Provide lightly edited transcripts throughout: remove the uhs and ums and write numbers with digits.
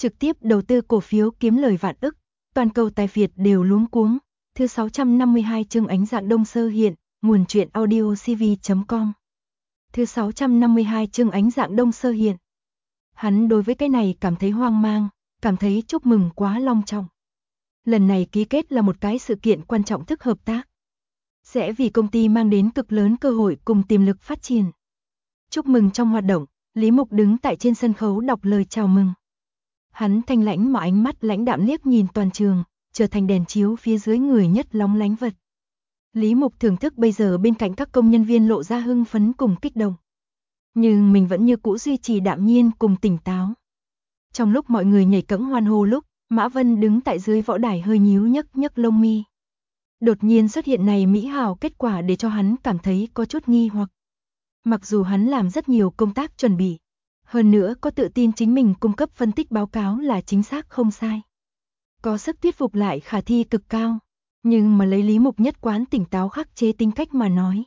trực tiếp đầu tư cổ phiếu kiếm lời vạn ức, toàn cầu tài phiệt đều luống cuống. Thứ 652 chương ánh dạng đông sơ hiện, nguồn truyện audio cv.com. Thứ 652 chương ánh dạng đông sơ hiện. Hắn đối với cái này cảm thấy hoang mang, cảm thấy chúc mừng quá long trọng. Lần này ký kết là một cái sự kiện quan trọng thức hợp tác. Sẽ vì công ty mang đến cực lớn cơ hội cùng tiềm lực phát triển. Chúc mừng trong hoạt động, Lý Mục đứng tại trên sân khấu đọc lời chào mừng. Hắn thanh lãnh mà ánh mắt lãnh đạm liếc nhìn toàn trường, trở thành đèn chiếu phía dưới người nhất lóng lánh vật. Lý Mục thưởng thức bây giờ bên cạnh các công nhân viên lộ ra hưng phấn cùng kích động. Nhưng mình vẫn như cũ duy trì đạm nhiên cùng tỉnh táo. Trong lúc mọi người nhảy cẫng hoan hô lúc, Mã Vân đứng tại dưới võ đài hơi nhíu nhấc lông mi. Đột nhiên xuất hiện này mỹ hảo kết quả để cho hắn cảm thấy có chút nghi hoặc. Mặc dù hắn làm rất nhiều công tác chuẩn bị, hơn nữa có tự tin chính mình cung cấp phân tích báo cáo là chính xác không sai. Có sức thuyết phục lại khả thi cực cao, nhưng mà lấy Lý Mục nhất quán tỉnh táo khắc chế tính cách mà nói.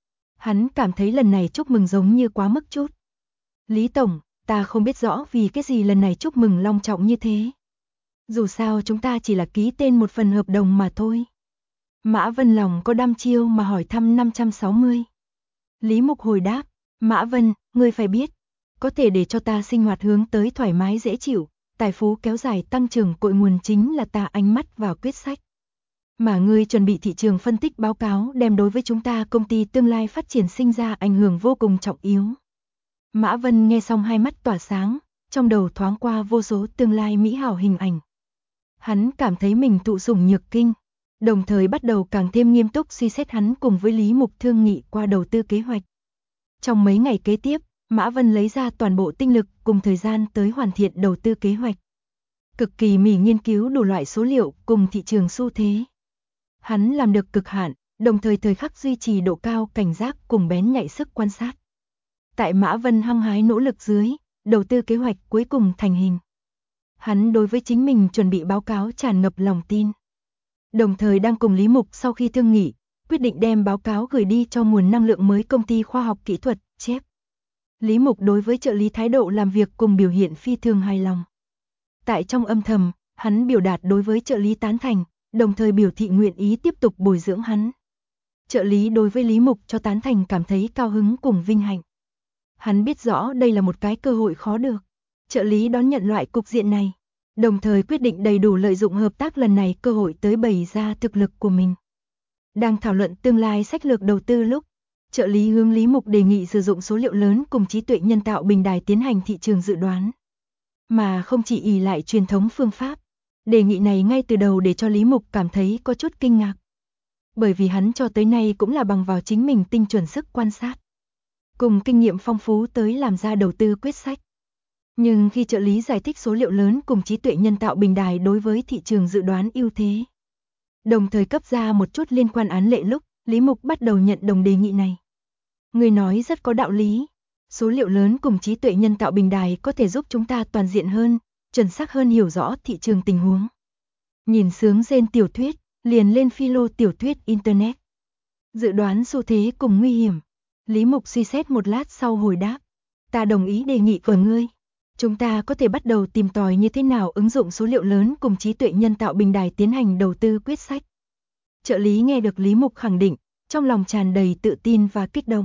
Hắn cảm thấy lần này chúc mừng giống như quá mức chút. Lý Tổng, ta không biết rõ vì cái gì lần này chúc mừng long trọng như thế. Dù sao chúng ta chỉ là ký tên một phần hợp đồng mà thôi. Mã Vân lòng có đăm chiêu mà hỏi thăm 560. Lý Mục hồi đáp, Mã Vân, ngươi phải biết, có thể để cho ta sinh hoạt hướng tới thoải mái dễ chịu, tài phú kéo dài tăng trưởng cội nguồn chính là ta ánh mắt vào quyết sách. Mà ngươi chuẩn bị thị trường phân tích báo cáo đem đối với chúng ta công ty tương lai phát triển sinh ra ảnh hưởng vô cùng trọng yếu. Mã Vân nghe xong hai mắt tỏa sáng, trong đầu thoáng qua vô số tương lai mỹ hảo hình ảnh. Hắn cảm thấy mình thụ sủng nhược kinh, đồng thời bắt đầu càng thêm nghiêm túc suy xét hắn cùng với Lý Mục thương nghị qua đầu tư kế hoạch. Trong mấy ngày kế tiếp, Mã Vân lấy ra toàn bộ tinh lực cùng thời gian tới hoàn thiện đầu tư kế hoạch. Cực kỳ mỉ nghiên cứu đủ loại số liệu cùng thị trường xu thế. Hắn làm được cực hạn, đồng thời thời khắc duy trì độ cao cảnh giác cùng bén nhạy sức quan sát. Tại Mã Vân hăng hái nỗ lực dưới, đầu tư kế hoạch cuối cùng thành hình. Hắn đối với chính mình chuẩn bị báo cáo tràn ngập lòng tin. Đồng thời đang cùng Lý Mục sau khi thương nghị, quyết định đem báo cáo gửi đi cho nguồn năng lượng mới công ty khoa học kỹ thuật, chép. Lý Mục đối với trợ lý thái độ làm việc cùng biểu hiện phi thường hài lòng. Tại trong âm thầm, hắn biểu đạt đối với trợ lý tán thành, đồng thời biểu thị nguyện ý tiếp tục bồi dưỡng hắn. Trợ lý đối với Lý Mục cho tán thành cảm thấy cao hứng cùng vinh hạnh. Hắn biết rõ đây là một cái cơ hội khó được. Trợ lý đón nhận loại cục diện này, đồng thời quyết định đầy đủ lợi dụng hợp tác lần này cơ hội tới bày ra thực lực của mình. Đang thảo luận tương lai sách lược đầu tư lúc, trợ lý hướng Lý Mục đề nghị sử dụng số liệu lớn cùng trí tuệ nhân tạo bình đài tiến hành thị trường dự đoán, mà không chỉ ỷ lại truyền thống phương pháp. Đề nghị này ngay từ đầu để cho Lý Mục cảm thấy có chút kinh ngạc. Bởi vì hắn cho tới nay cũng là bằng vào chính mình tinh chuẩn sức quan sát, cùng kinh nghiệm phong phú tới làm ra đầu tư quyết sách. Nhưng khi trợ lý giải thích số liệu lớn cùng trí tuệ nhân tạo bình đài đối với thị trường dự đoán ưu thế, đồng thời cấp ra một chút liên quan án lệ lúc, Lý Mục bắt đầu nhận đồng đề nghị này. Người nói rất có đạo lý, số liệu lớn cùng trí tuệ nhân tạo bình đài có thể giúp chúng ta toàn diện hơn, chuẩn xác hơn hiểu rõ thị trường tình huống. Nhìn sướng rên tiểu thuyết, liền lên philo tiểu thuyết Internet. Dự đoán xu thế cùng nguy hiểm. Lý Mục suy xét một lát sau hồi đáp. Ta đồng ý đề nghị của ngươi. Chúng ta có thể bắt đầu tìm tòi như thế nào ứng dụng số liệu lớn cùng trí tuệ nhân tạo bình đài tiến hành đầu tư quyết sách. Trợ lý nghe được Lý Mục khẳng định, trong lòng tràn đầy tự tin và kích động.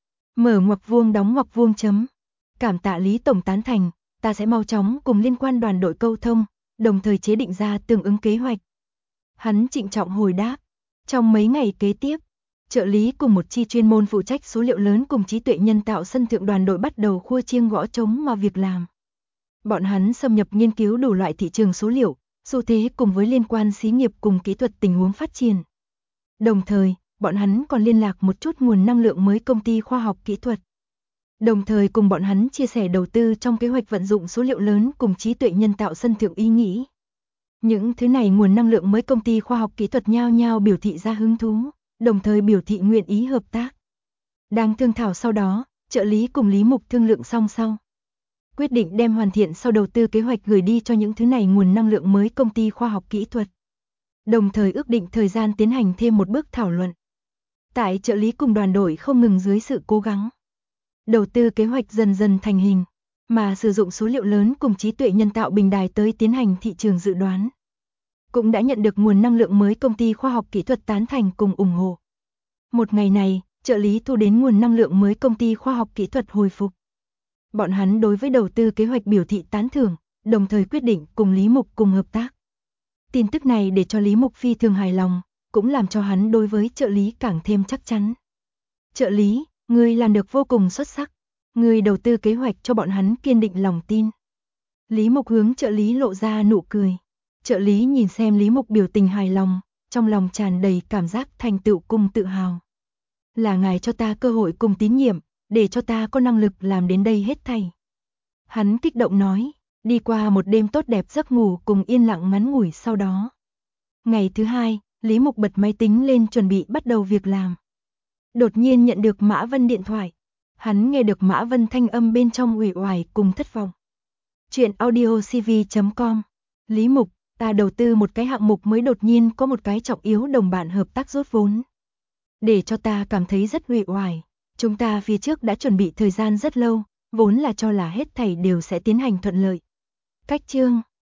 Mở ngoặc vuông đóng ngoặc vuông chấm. Cảm tạ Lý Tổng tán thành, ta sẽ mau chóng cùng liên quan đoàn đội câu thông, đồng thời chế định ra tương ứng kế hoạch. Hắn trịnh trọng hồi đáp. Trong mấy ngày kế tiếp, trợ lý cùng một chi chuyên môn phụ trách số liệu lớn cùng trí tuệ nhân tạo sân thượng đoàn đội bắt đầu khua chiêng gõ trống mà việc làm. Bọn hắn xâm nhập nghiên cứu đủ loại thị trường số liệu, xu thế cùng với liên quan xí nghiệp cùng kỹ thuật tình huống phát triển. Đồng thời, bọn hắn còn liên lạc một chút nguồn năng lượng mới công ty khoa học kỹ thuật. Đồng thời cùng bọn hắn chia sẻ đầu tư trong kế hoạch vận dụng số liệu lớn cùng trí tuệ nhân tạo sân thượng ý nghĩ. Những thứ này nguồn năng lượng mới công ty khoa học kỹ thuật nhao nhao biểu thị ra hứng thú, đồng thời biểu thị nguyện ý hợp tác. Đang thương thảo sau đó, trợ lý cùng Lý Mục thương lượng xong sau. Quyết định đem hoàn thiện sau đầu tư kế hoạch gửi đi cho những thứ này nguồn năng lượng mới công ty khoa học kỹ thuật. Đồng thời ước định thời gian tiến hành thêm một bước thảo luận. Tại trợ lý cùng đoàn đội không ngừng dưới sự cố gắng, đầu tư kế hoạch dần dần thành hình. mà sử dụng số liệu lớn cùng trí tuệ nhân tạo bình đài tới tiến hành thị trường dự đoán. Cũng đã nhận được nguồn năng lượng mới công ty khoa học kỹ thuật tán thành cùng ủng hộ. Một ngày này, trợ lý thu đến nguồn năng lượng mới công ty khoa học kỹ thuật hồi phục. Bọn hắn đối với đầu tư kế hoạch biểu thị tán thưởng, đồng thời quyết định cùng Lý Mục cùng hợp tác. Tin tức này để cho Lý Mục phi thường hài lòng, cũng làm cho hắn đối với trợ lý càng thêm chắc chắn. Trợ lý, ngươi làm được vô cùng xuất sắc. Ngươi đầu tư kế hoạch cho bọn hắn kiên định lòng tin. Lý Mục hướng trợ lý lộ ra nụ cười. Trợ lý nhìn xem Lý Mục biểu tình hài lòng, trong lòng tràn đầy cảm giác thành tựu cùng tự hào. Là ngài cho ta cơ hội cùng tín nhiệm, để cho ta có năng lực làm đến đây hết thảy. Hắn kích động nói, đi qua một đêm tốt đẹp giấc ngủ cùng yên lặng ngắn ngủi sau đó. Ngày thứ hai, Lý Mục bật máy tính lên chuẩn bị bắt đầu việc làm. Đột nhiên nhận được Mã Vân điện thoại. Hắn nghe được Mã Vân thanh âm bên trong uể oải cùng thất vọng. Chuyện audiocv.com. Lý Mục, ta đầu tư một cái hạng mục mới đột nhiên có một cái trọng yếu đồng bạn hợp tác rút vốn. Để cho ta cảm thấy rất uể oải. Chúng ta phía trước đã chuẩn bị thời gian rất lâu, vốn là cho là hết thảy đều sẽ tiến hành thuận lợi. Cách chương